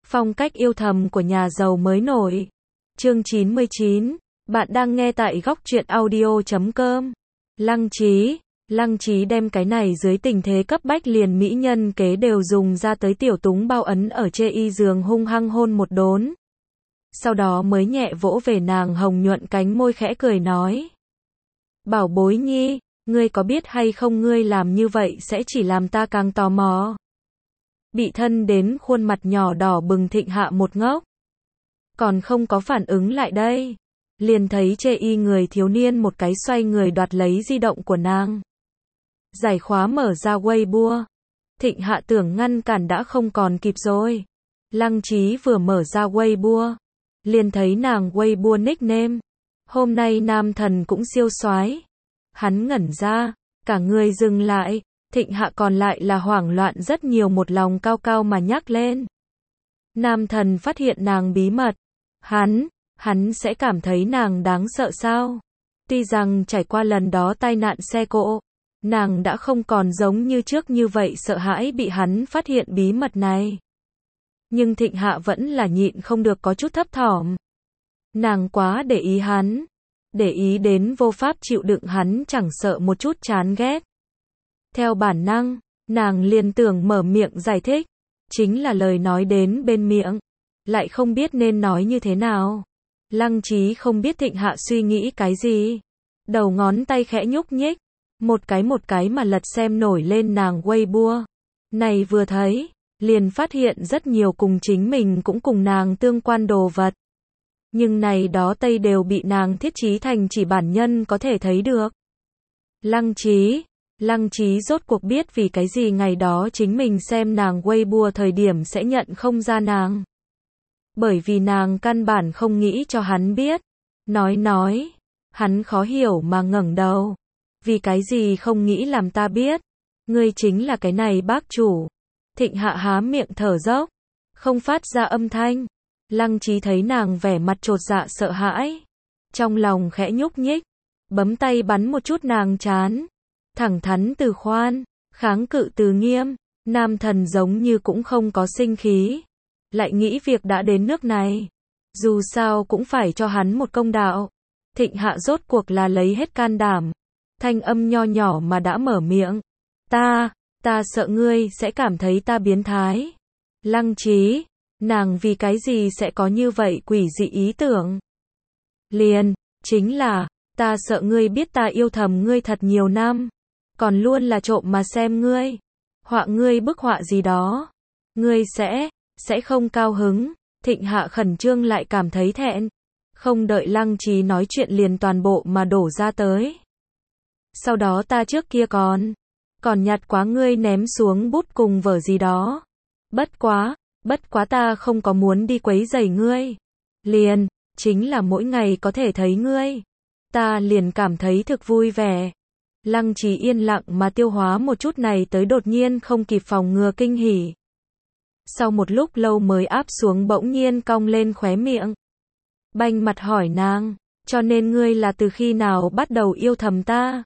Phong cách yêu thầm của nhà giàu mới nổi. Chương 99. Bạn đang nghe tại góc truyện audio.com. Lăng Chí đem cái này dưới tình thế cấp bách liền mỹ nhân kế đều dùng ra tới tiểu túng bao ấn ở chê y giường hung hăng hôn một đốn. Sau đó mới nhẹ vỗ về nàng hồng nhuận cánh môi khẽ cười nói. Bảo bối nhi, ngươi có biết hay không ngươi làm như vậy sẽ chỉ làm ta càng tò mò. Bị thân đến khuôn mặt nhỏ đỏ bừng Thịnh Hạ một ngốc. Còn không có phản ứng lại đây. Liền thấy chê y người thiếu niên một cái xoay người đoạt lấy di động của nàng. Giải khóa mở ra Weibo. Thịnh Hạ tưởng ngăn cản đã không còn kịp rồi. Lăng Chí vừa mở ra Weibo. Liền thấy nàng Weibo nickname. Hôm nay nam thần cũng siêu soái. Hắn ngẩn ra, cả người dừng lại. Thịnh Hạ còn lại là hoảng loạn rất nhiều một lòng cao cao mà nhắc lên. Nam thần phát hiện nàng bí mật. Hắn sẽ cảm thấy nàng đáng sợ sao? Tuy rằng trải qua lần đó tai nạn xe cộ, nàng đã không còn giống như trước như vậy sợ hãi bị hắn phát hiện bí mật này. Nhưng Thịnh Hạ vẫn là nhịn không được có chút thấp thỏm. Nàng quá để ý hắn. Để ý đến vô pháp chịu đựng hắn chẳng sợ một chút chán ghét. Theo bản năng, nàng liền tưởng mở miệng giải thích. Chính là lời nói đến bên miệng. Lại không biết nên nói như thế nào. Lăng Chí không biết Thịnh Hạ suy nghĩ cái gì. Đầu ngón tay khẽ nhúc nhích. Một cái mà lật xem nổi lên nàng Weibo. Này vừa thấy, liền phát hiện rất nhiều cùng chính mình cũng cùng nàng tương quan đồ vật. Nhưng này đó tây đều bị nàng thiết trí thành chỉ bản nhân có thể thấy được. Lăng Chí rốt cuộc biết vì cái gì ngày đó chính mình xem nàng Weibo thời điểm sẽ nhận không ra nàng. Bởi vì nàng căn bản không nghĩ cho hắn biết. Nói. Hắn khó hiểu mà ngẩng đầu. Vì cái gì không nghĩ làm ta biết. Ngươi chính là cái này bác chủ. Thịnh Hạ há miệng thở dốc. Không phát ra âm thanh. Lăng Chí thấy nàng vẻ mặt chột dạ sợ hãi. Trong lòng khẽ nhúc nhích. Bấm tay bắn một chút nàng trán. Thẳng thắn từ khoan. Kháng cự từ nghiêm. Nam thần giống như cũng không có sinh khí. Lại nghĩ việc đã đến nước này. Dù sao cũng phải cho hắn một công đạo. Thịnh Hạ rốt cuộc là lấy hết can đảm. Thanh âm nho nhỏ mà đã mở miệng. Ta sợ ngươi sẽ cảm thấy ta biến thái. Lăng Chí, nàng vì cái gì sẽ có như vậy quỷ dị ý tưởng? Chính là, ta sợ ngươi biết ta yêu thầm ngươi thật nhiều năm. Còn luôn là trộm mà xem ngươi. Họa ngươi bức họa gì đó. Ngươi sẽ không cao hứng. Thịnh Hạ khẩn trương lại cảm thấy thẹn. Không đợi Lăng Chí nói chuyện liền toàn bộ mà đổ ra tới. Sau đó ta trước kia còn nhặt quá ngươi ném xuống bút cùng vở gì đó. Bất quá ta không có muốn đi quấy rầy ngươi. Chính là mỗi ngày có thể thấy ngươi. Ta liền cảm thấy thực vui vẻ. Lăng Chí yên lặng mà tiêu hóa một chút này tới đột nhiên không kịp phòng ngừa kinh hỉ. Sau một lúc lâu mới áp xuống bỗng nhiên cong lên khóe miệng. Banh mặt hỏi nàng, cho nên ngươi là từ khi nào bắt đầu yêu thầm ta?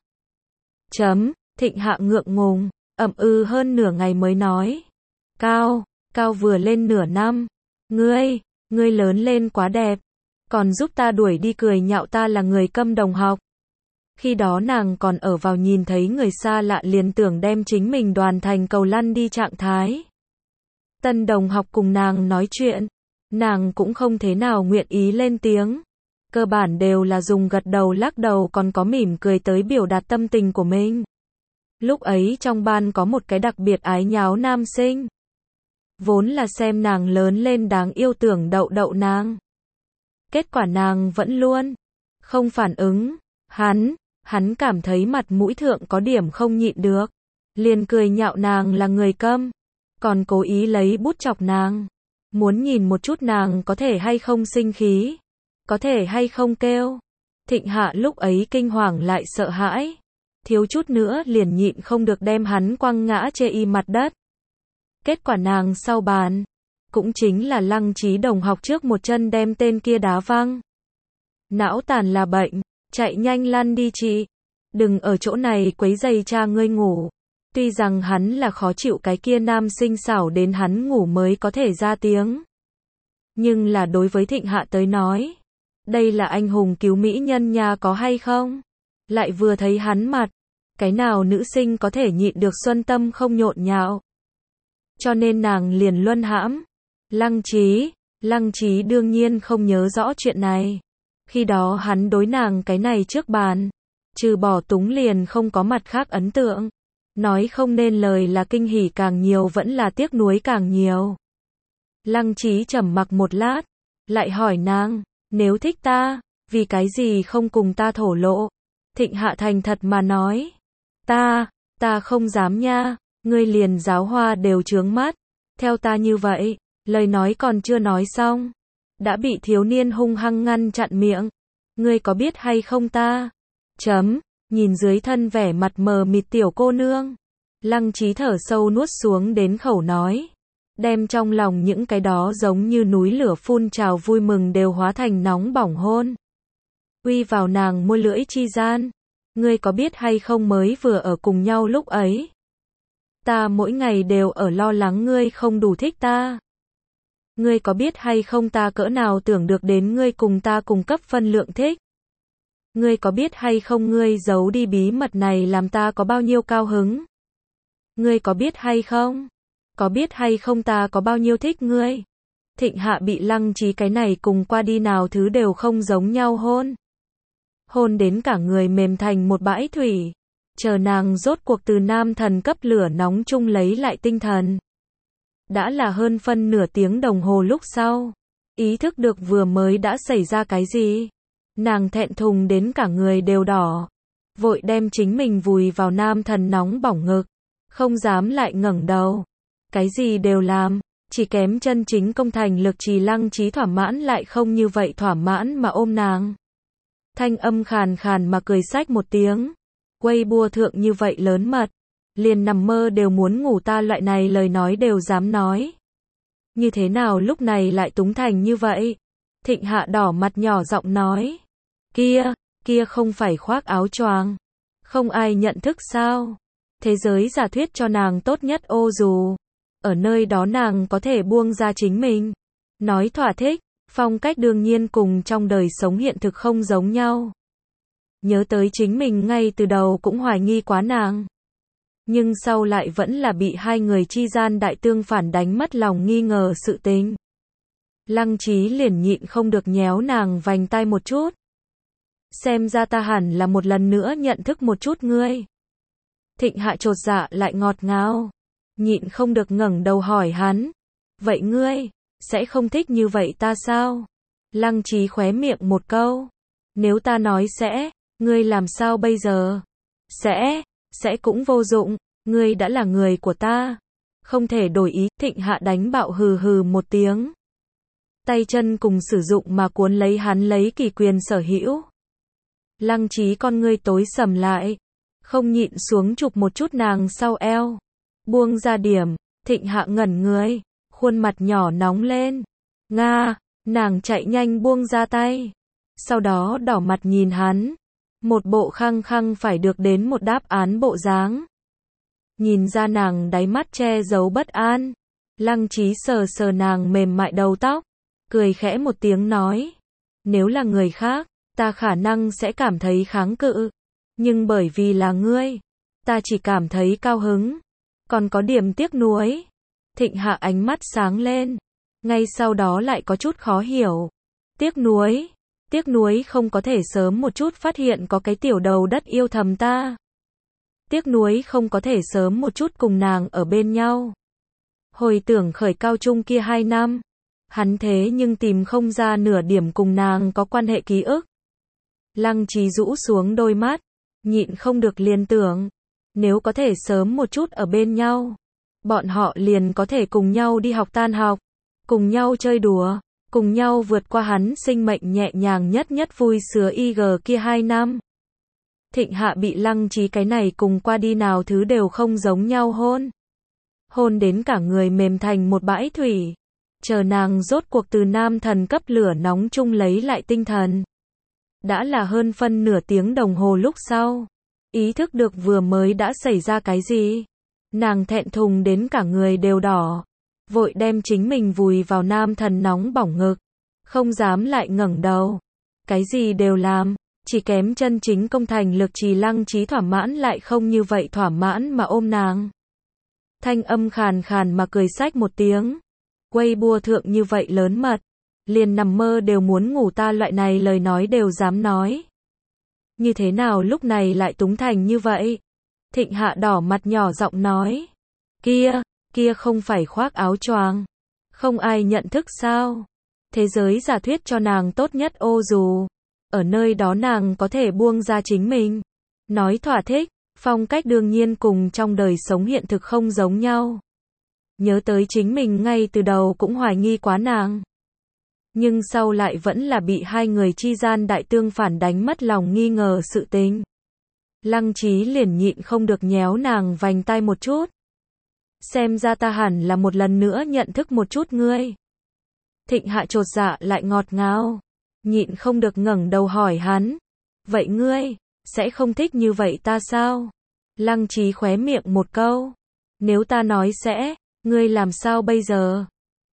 Thịnh Hạ ngượng ngùng, hơn nửa ngày mới nói. Cao vừa lên nửa năm. Ngươi lớn lên quá đẹp. Còn giúp ta đuổi đi cười nhạo ta là người câm đồng học. Khi đó nàng còn ở vào nhìn thấy người xa lạ liền tưởng đem chính mình đoàn thành cầu lăn đi trạng thái. Tân đồng học cùng nàng nói chuyện. Nàng cũng không thế nào nguyện ý lên tiếng. Cơ bản đều là dùng gật đầu lắc đầu còn có mỉm cười tới biểu đạt tâm tình của mình. Lúc ấy trong ban có một cái đặc biệt ái nháo nam sinh. Vốn là xem nàng lớn lên đáng yêu tưởng đậu nàng. Kết quả nàng vẫn luôn không phản ứng. Hắn cảm thấy mặt mũi thượng có điểm không nhịn được. Liền cười nhạo nàng là người câm. Còn cố ý lấy bút chọc nàng. Muốn nhìn một chút nàng có thể hay không sinh khí. Có thể hay không kêu. Thịnh Hạ lúc ấy kinh hoàng lại sợ hãi. Thiếu chút nữa liền nhịn không được đem hắn quăng ngã chê y mặt đất. Kết quả nàng sau bàn. Cũng chính là Lăng Chí đồng học trước một chân đem tên kia đá văng. Não tàn là bệnh. Chạy nhanh lăn đi chị. Đừng ở chỗ này quấy rầy cha ngươi ngủ. Tuy rằng hắn là khó chịu cái kia nam sinh xảo đến hắn ngủ mới có thể ra tiếng. Nhưng là đối với Thịnh Hạ tới nói, đây là anh hùng cứu mỹ nhân nha có hay không? Lại vừa thấy hắn mặt, cái nào nữ sinh có thể nhịn được xuân tâm không nhộn nhạo. Cho nên nàng liền luân hãm. Lăng Chí đương nhiên không nhớ rõ chuyện này. Khi đó hắn đối nàng cái này trước bàn, trừ bỏ túng liền không có mặt khác ấn tượng. Nói không nên lời là kinh hỉ càng nhiều vẫn là tiếc nuối càng nhiều. Lăng Chí trầm mặc một lát, lại hỏi nàng, nếu thích ta, vì cái gì không cùng ta thổ lộ? Thịnh Hạ thành thật mà nói, ta không dám nha, ngươi liền giáo hoa đều trướng mắt, theo ta như vậy, lời nói còn chưa nói xong, đã bị thiếu niên hung hăng ngăn chặn miệng, ngươi có biết hay không ta? Nhìn dưới thân vẻ mặt mờ mịt tiểu cô nương, Lăng Chí thở sâu nuốt xuống đến khẩu nói, đem trong lòng những cái đó giống như núi lửa phun trào vui mừng đều hóa thành nóng bỏng hôn. Uy vào nàng môi lưỡi chi gian, ngươi có biết hay không mới vừa ở cùng nhau lúc ấy, ta mỗi ngày đều ở lo lắng ngươi không đủ thích ta. Ngươi có biết hay không ta cỡ nào tưởng được đến ngươi cùng ta cùng cấp phân lượng thích. Ngươi có biết hay không ngươi giấu đi bí mật này làm ta có bao nhiêu cao hứng. Ngươi có biết hay không? Có biết hay không ta có bao nhiêu thích ngươi? Thịnh Hạ bị Lăng Chí cái này cùng qua đi nào thứ đều không giống nhau hôn. Hôn đến cả người mềm thành một bãi thủy. Chờ nàng rốt cuộc từ nam thần cấp lửa nóng chung lấy lại tinh thần. Đã là hơn phân nửa tiếng đồng hồ lúc sau. Ý thức được vừa mới đã xảy ra cái gì. Nàng thẹn thùng đến cả người đều đỏ. Vội đem chính mình vùi vào nam thần nóng bỏng ngực. Không dám lại ngẩng đầu. Cái gì đều làm. Chỉ kém chân chính công thành lực trì. Lăng Chí thỏa mãn lại không như vậy thỏa mãn mà ôm nàng. Thanh âm khàn khàn mà cười xách một tiếng. Weibo thượng như vậy lớn mật. Liền nằm mơ đều muốn ngủ ta loại này lời nói đều dám nói. Như thế nào lúc này lại túng thành như vậy? Thịnh Hạ đỏ mặt nhỏ giọng nói. Kia không phải khoác áo choàng. Không ai nhận thức sao? Thế giới giả thuyết cho nàng tốt nhất ô dù. Ở nơi đó nàng có thể buông ra chính mình. Nói thỏa thích, phong cách đương nhiên cùng trong đời sống hiện thực không giống nhau. Nhớ tới chính mình ngay từ đầu cũng hoài nghi quá nàng. Nhưng sau lại vẫn là bị hai người chi gian đại tương phản đánh mất lòng nghi ngờ sự tình. Lăng Chí liền nhịn không được nhéo nàng vành tai một chút. Xem ra ta hẳn là một lần nữa nhận thức một chút ngươi. Thịnh Hạ chột dạ lại ngọt ngào. Nhịn không được ngẩng đầu hỏi hắn. Vậy ngươi, sẽ không thích như vậy ta sao? Lăng Chí khóe miệng một câu. Nếu ta nói sẽ, ngươi làm sao bây giờ? Sẽ cũng vô dụng, ngươi đã là người của ta. Không thể đổi ý. Thịnh Hạ đánh bạo hừ hừ một tiếng. Tay chân cùng sử dụng mà cuốn lấy hắn lấy kỳ quyền sở hữu. Lăng Chí con ngươi tối sầm lại. Không nhịn xuống chụp một chút nàng sau eo. Buông ra điểm. Thịnh Hạ ngẩn người. Khuôn mặt nhỏ nóng lên. Nàng chạy nhanh buông ra tay. Sau đó đỏ mặt nhìn hắn. Một bộ khăng khăng phải được đến một đáp án bộ dáng. Nhìn ra nàng đáy mắt che giấu bất an. Lăng Chí sờ sờ nàng mềm mại đầu tóc. Cười khẽ một tiếng nói. Nếu là người khác, ta khả năng sẽ cảm thấy kháng cự. Nhưng bởi vì là ngươi, ta chỉ cảm thấy cao hứng. Còn có điểm tiếc nuối. Thịnh Hạ ánh mắt sáng lên. Ngay sau đó lại có chút khó hiểu. Tiếc nuối không có thể sớm một chút phát hiện có cái tiểu đầu đất yêu thầm ta. Tiếc nuối không có thể sớm một chút cùng nàng ở bên nhau. Hồi tưởng khởi cao trung kia 2 năm. Hắn thế nhưng tìm không ra nửa điểm cùng nàng có quan hệ ký ức. Lăng Chí rũ xuống đôi mắt. Nhịn không được liên tưởng. Nếu có thể sớm một chút ở bên nhau. Bọn họ liền có thể cùng nhau đi học tan học. Cùng nhau chơi đùa. Cùng nhau vượt qua hắn sinh mệnh nhẹ nhàng nhất vui sướng IG kia 2 năm. Thịnh Hạ bị Lăng Chí cái này cùng qua đi nào thứ đều không giống nhau hôn. Hôn đến cả người mềm thành một bãi thủy. Chờ nàng rốt cuộc từ nam thần cấp lửa nóng chung lấy lại tinh thần. Đã là hơn phân nửa tiếng đồng hồ lúc sau. Ý thức được vừa mới đã xảy ra cái gì. Nàng thẹn thùng đến cả người đều đỏ. vội đem chính mình vùi vào nam thần nóng bỏng ngực, không dám lại ngẩng đầu. Cái gì đều làm, chỉ kém chân chính công thành lực trì. Lăng Chí thỏa mãn lại không như vậy thỏa mãn mà ôm nàng. Thanh âm khàn khàn mà cười xách một tiếng. Weibo thượng như vậy lớn mật, liền nằm mơ đều muốn ngủ ta loại này lời nói đều dám nói. Như thế nào lúc này lại túng thành như vậy? Thịnh Hạ đỏ mặt nhỏ giọng nói. Kia không phải khoác áo choàng, không ai nhận thức sao? Thế giới giả thuyết cho nàng tốt nhất ô dù. Ở nơi đó nàng có thể buông ra chính mình. Nói thỏa thích, phong cách đương nhiên cùng trong đời sống hiện thực không giống nhau. Nhớ tới chính mình ngay từ đầu cũng hoài nghi quá nàng. Nhưng sau lại vẫn là bị hai người chi gian đại tương phản đánh mất lòng nghi ngờ sự tình. Lăng Chí liền nhịn không được nhéo nàng vành tai một chút. Xem ra ta hẳn là một lần nữa nhận thức một chút ngươi. Thịnh Hạ chột dạ lại ngọt ngào, nhịn không được ngẩng đầu hỏi hắn. Vậy ngươi, sẽ không thích như vậy ta sao? Lăng Chí khóe miệng một câu. Nếu ta nói sẽ, ngươi làm sao bây giờ?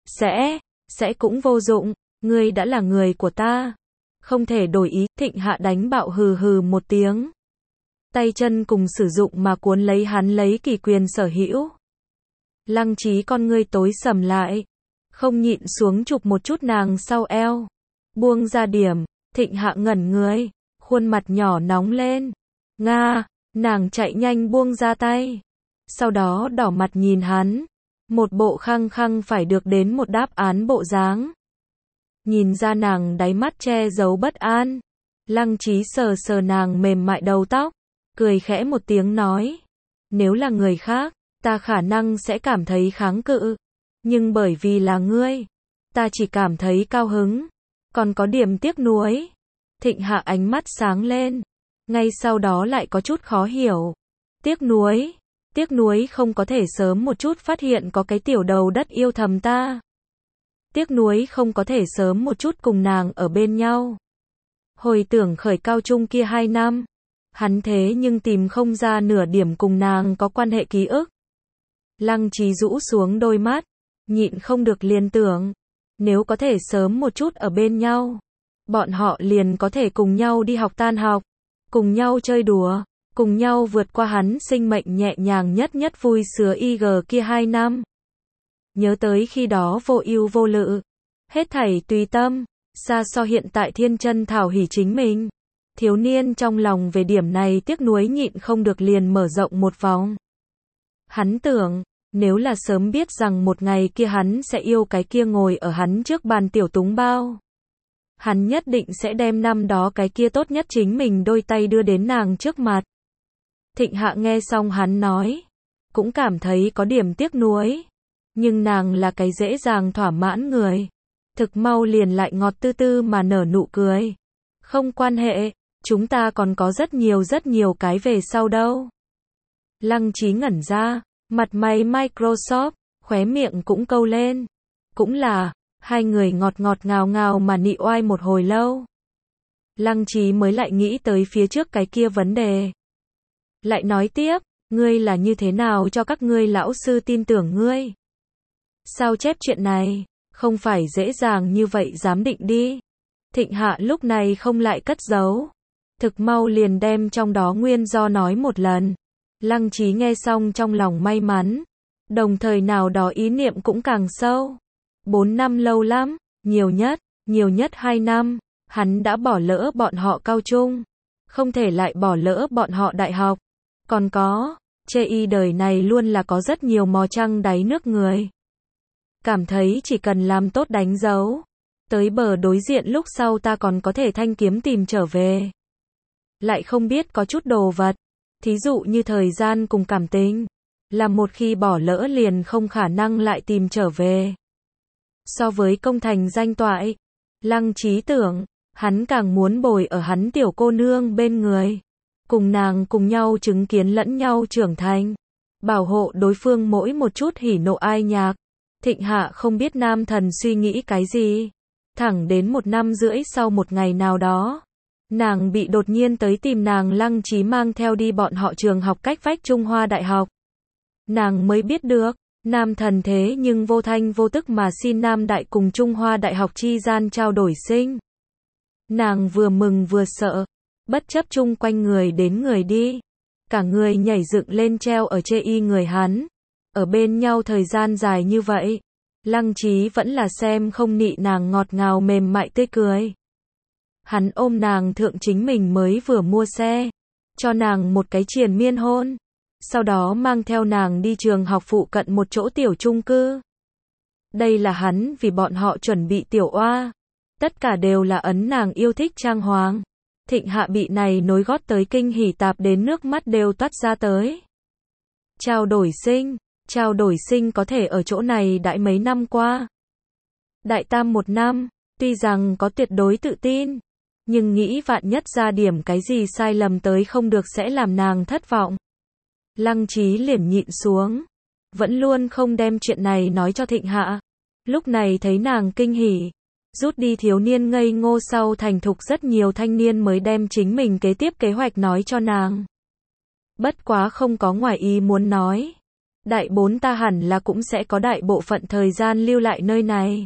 Sẽ cũng vô dụng, ngươi đã là người của ta. Không thể đổi ý. Thịnh Hạ đánh bạo hừ hừ một tiếng. Tay chân cùng sử dụng mà cuốn lấy hắn lấy kỳ quyền sở hữu. Lăng Chí con ngươi tối sầm lại, không nhịn xuống chụp một chút nàng sau eo. Buông ra điểm. Thịnh Hạ ngẩn người, khuôn mặt nhỏ nóng lên. Nga, nàng chạy nhanh buông ra tay. Sau đó đỏ mặt nhìn hắn, một bộ khăng khăng phải được đến một đáp án bộ dáng. Nhìn ra nàng đáy mắt che giấu bất an. Lăng Chí sờ sờ nàng mềm mại đầu tóc, cười khẽ một tiếng nói. Nếu là người khác, ta khả năng sẽ cảm thấy kháng cự. Nhưng bởi vì là ngươi, ta chỉ cảm thấy cao hứng. Còn có điểm tiếc nuối. Thịnh Hạ ánh mắt sáng lên. Ngay sau đó lại có chút khó hiểu. Tiếc nuối không có thể sớm một chút phát hiện có cái tiểu đầu đất yêu thầm ta. Tiếc nuối không có thể sớm một chút cùng nàng ở bên nhau. Hồi tưởng khởi cao trung kia 2 năm, hắn thế nhưng tìm không ra nửa điểm cùng nàng có quan hệ ký ức. Lăng Chí rũ xuống đôi mắt, nhịn không được liền tưởng, nếu có thể sớm một chút ở bên nhau, bọn họ liền có thể cùng nhau đi học tan học, cùng nhau chơi đùa, cùng nhau vượt qua hắn sinh mệnh nhẹ nhàng nhất vui sướng kia 2 năm. Nhớ tới khi đó vô ưu vô lự, hết thảy tùy tâm, xa so hiện tại thiên chân thảo hỉ chính mình. Thiếu niên trong lòng về điểm này tiếc nuối nhịn không được liền mở rộng một vòng. Hắn tưởng, nếu là sớm biết rằng một ngày kia hắn sẽ yêu cái kia ngồi ở hắn trước bàn tiểu túng bao. Hắn nhất định sẽ đem năm đó cái kia tốt nhất chính mình đôi tay đưa đến nàng trước mặt. Thịnh Hạ nghe xong hắn nói, cũng cảm thấy có điểm tiếc nuối. Nhưng nàng là cái dễ dàng thỏa mãn người. Thực mau liền lại ngọt tư tư mà nở nụ cười. Không quan hệ, chúng ta còn có rất nhiều cái về sau đâu. Lăng Chí ngẩn ra, mặt mày Microsoft, khóe miệng cũng câu lên. Cũng là, hai người ngọt ngào mà nị oai một hồi lâu. Lăng Chí mới lại nghĩ tới phía trước cái kia vấn đề. Lại nói tiếp, ngươi là như thế nào cho các ngươi lão sư tin tưởng ngươi? Sao chép chuyện này, không phải dễ dàng như vậy giám định đi. Thịnh Hạ lúc này không lại cất giấu. Thực mau liền đem trong đó nguyên do nói một lần. Lăng Chí nghe xong trong lòng may mắn. Đồng thời nào đó ý niệm cũng càng sâu. 4 năm lâu lắm, nhiều nhất 2 năm. Hắn đã bỏ lỡ bọn họ cao trung. Không thể lại bỏ lỡ bọn họ đại học. Còn có, chê y đời này luôn là có rất nhiều mò trăng đáy nước người. Cảm thấy chỉ cần làm tốt đánh dấu. Tới bờ đối diện lúc sau ta còn có thể thanh kiếm tìm trở về. Lại không biết có chút đồ vật. Thí dụ như thời gian cùng cảm tình. Là một khi bỏ lỡ liền không khả năng lại tìm trở về. So với công thành danh toại, Lăng Chí tưởng, hắn càng muốn bồi ở hắn tiểu cô nương bên người. Cùng nàng cùng nhau chứng kiến lẫn nhau trưởng thành. Bảo hộ đối phương mỗi một chút hỉ nộ ai nhạc. Thịnh Hạ không biết nam thần suy nghĩ cái gì. Thẳng đến 1 năm rưỡi sau một ngày nào đó. Nàng bị đột nhiên tới tìm nàng Lăng Chí mang theo đi bọn họ trường học cách vách Trung Hoa Đại học. Nàng mới biết được, Nam Thần thế nhưng vô thanh vô tức mà xin Nam Đại cùng Trung Hoa Đại học chi gian trao đổi sinh. Nàng vừa mừng vừa sợ, bất chấp chung quanh người đến người đi. Cả người nhảy dựng lên treo ở chê y người hắn. Ở bên nhau thời gian dài như vậy, Lăng Chí vẫn là xem không nị nàng ngọt ngào mềm mại tươi cười. Hắn ôm nàng thượng chính mình mới vừa mua xe, cho nàng một cái triền miên hôn, sau đó mang theo nàng đi trường học phụ cận một chỗ tiểu chung cư. Đây là hắn vì bọn họ chuẩn bị tiểu oa, tất cả đều là ấn nàng yêu thích trang hoàng. Thịnh Hạ bị này nối gót tới kinh hỉ tạp đến nước mắt đều toát ra tới. Trao đổi sinh có thể ở chỗ này đại mấy năm qua. Đại tam 1 năm, tuy rằng có tuyệt đối tự tin, nhưng nghĩ vạn nhất ra điểm cái gì sai lầm tới không được sẽ làm nàng thất vọng. Lăng Chí liền nhịn xuống, vẫn luôn không đem chuyện này nói cho Thịnh Hạ. Lúc này thấy nàng kinh hỉ, rút đi thiếu niên ngây ngô sau thành thục rất nhiều thanh niên mới đem chính mình kế tiếp kế hoạch nói cho nàng. Bất quá không có ngoài ý muốn nói. Đại 4 ta hẳn là cũng sẽ có đại bộ phận thời gian lưu lại nơi này.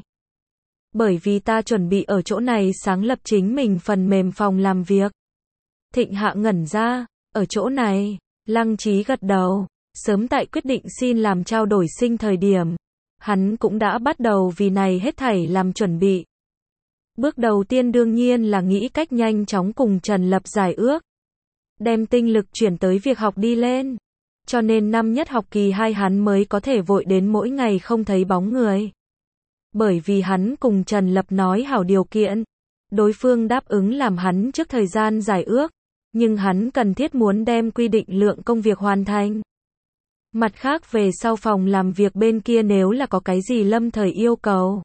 Bởi vì ta chuẩn bị ở chỗ này sáng lập chính mình phần mềm phòng làm việc. Thịnh Hạ ngẩn ra, ở chỗ này, Lăng Chí gật đầu, sớm tại quyết định xin làm trao đổi sinh thời điểm. Hắn cũng đã bắt đầu vì này hết thảy làm chuẩn bị. Bước đầu tiên đương nhiên là nghĩ cách nhanh chóng cùng Trần Lập giải ước. Đem tinh lực chuyển tới việc học đi lên. Cho nên năm nhất học kỳ 2 hắn mới có thể vội đến mỗi ngày không thấy bóng người. Bởi vì hắn cùng Trần Lập nói hảo điều kiện. Đối phương đáp ứng làm hắn trước thời gian giải ước. Nhưng hắn cần thiết muốn đem quy định lượng công việc hoàn thành. Mặt khác về sau phòng làm việc bên kia nếu là có cái gì lâm thời yêu cầu,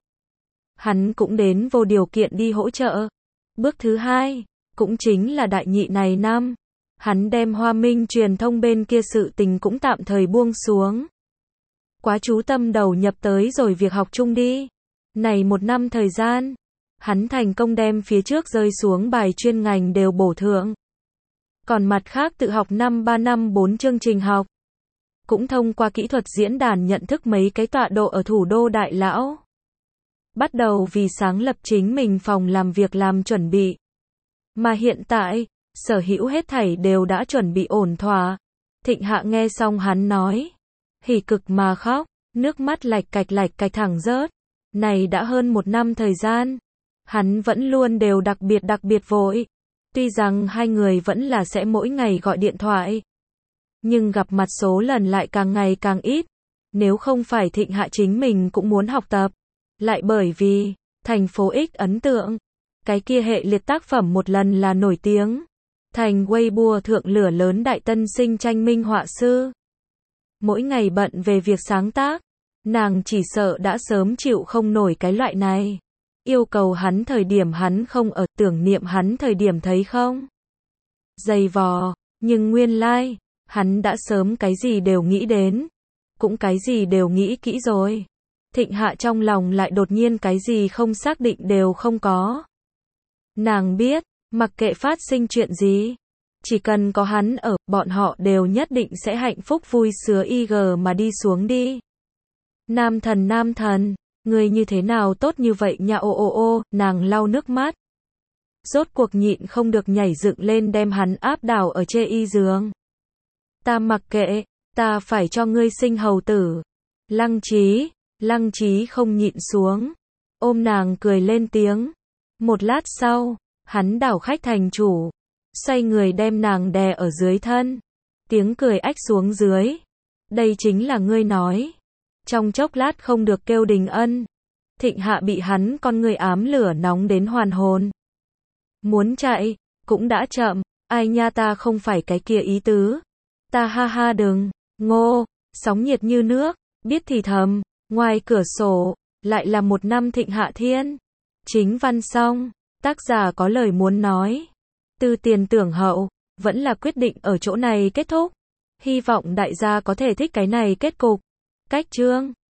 hắn cũng đến vô điều kiện đi hỗ trợ. Bước thứ 2, cũng chính là đại nhị này năm, hắn đem Hoa Minh truyền thông bên kia sự tình cũng tạm thời buông xuống. Quá chú tâm đầu nhập tới rồi việc học chung đi. Này 1 năm thời gian, hắn thành công đem phía trước rơi xuống bài chuyên ngành đều bổ thượng. Còn mặt khác tự học năm 3 năm 4 chương trình học. Cũng thông qua kỹ thuật diễn đàn nhận thức mấy cái tọa độ ở thủ đô Đại Lão. Bắt đầu vì sáng lập chính mình phòng làm việc làm chuẩn bị. Mà hiện tại, sở hữu hết thảy đều đã chuẩn bị ổn thỏa. Thịnh Hạ nghe xong hắn nói, hỉ cực mà khóc, nước mắt lạch cạch thẳng rớt. Này đã hơn 1 năm thời gian, hắn vẫn luôn đều đặc biệt vội. Tuy rằng hai người vẫn là sẽ mỗi ngày gọi điện thoại, nhưng gặp mặt số lần lại càng ngày càng ít. Nếu không phải Thịnh Hạ chính mình cũng muốn học tập, lại bởi vì thành phố X ấn tượng, cái kia hệ liệt tác phẩm một lần là nổi tiếng, thành Weibo thượng lửa lớn đại tân sinh tranh minh họa sư. Mỗi ngày bận về việc sáng tác, nàng chỉ sợ đã sớm chịu không nổi cái loại này. Yêu cầu hắn thời điểm hắn không ở, tưởng niệm hắn thời điểm thấy không dày vò, nhưng nguyên lai, hắn đã sớm cái gì đều nghĩ đến, cũng cái gì đều nghĩ kỹ rồi. Thịnh Hạ trong lòng lại đột nhiên cái gì không xác định đều không có. Nàng biết, mặc kệ phát sinh chuyện gì, chỉ cần có hắn ở, bọn họ đều nhất định sẽ hạnh phúc vui sướng IG mà đi xuống đi. Nam thần, người như thế nào tốt như vậy nha ô, nàng lau nước mắt. Rốt cuộc nhịn không được nhảy dựng lên đem hắn áp đảo ở chê y giường. Ta mặc kệ, ta phải cho ngươi sinh hầu tử. Lăng Chí không nhịn xuống, ôm nàng cười lên tiếng. Một lát sau, hắn đảo khách thành chủ, xoay người đem nàng đè ở dưới thân. Tiếng cười ách xuống dưới. Đây chính là ngươi nói. Trong chốc lát không được kêu Đình Ân. Thịnh Hạ bị hắn con người ám lửa nóng đến hoàn hồn. Muốn chạy, cũng đã chậm. Ai nha, ta không phải cái kia ý tứ. Ta ha đừng, ngô, sóng nhiệt như nước, biết thì thầm. Ngoài cửa sổ, lại là 1 năm Thịnh Hạ Thiên. Chính văn xong, tác giả có lời muốn nói. Từ tiền tưởng hậu, vẫn là quyết định ở chỗ này kết thúc. Hy vọng đại gia có thể thích cái này kết cục. Cách chương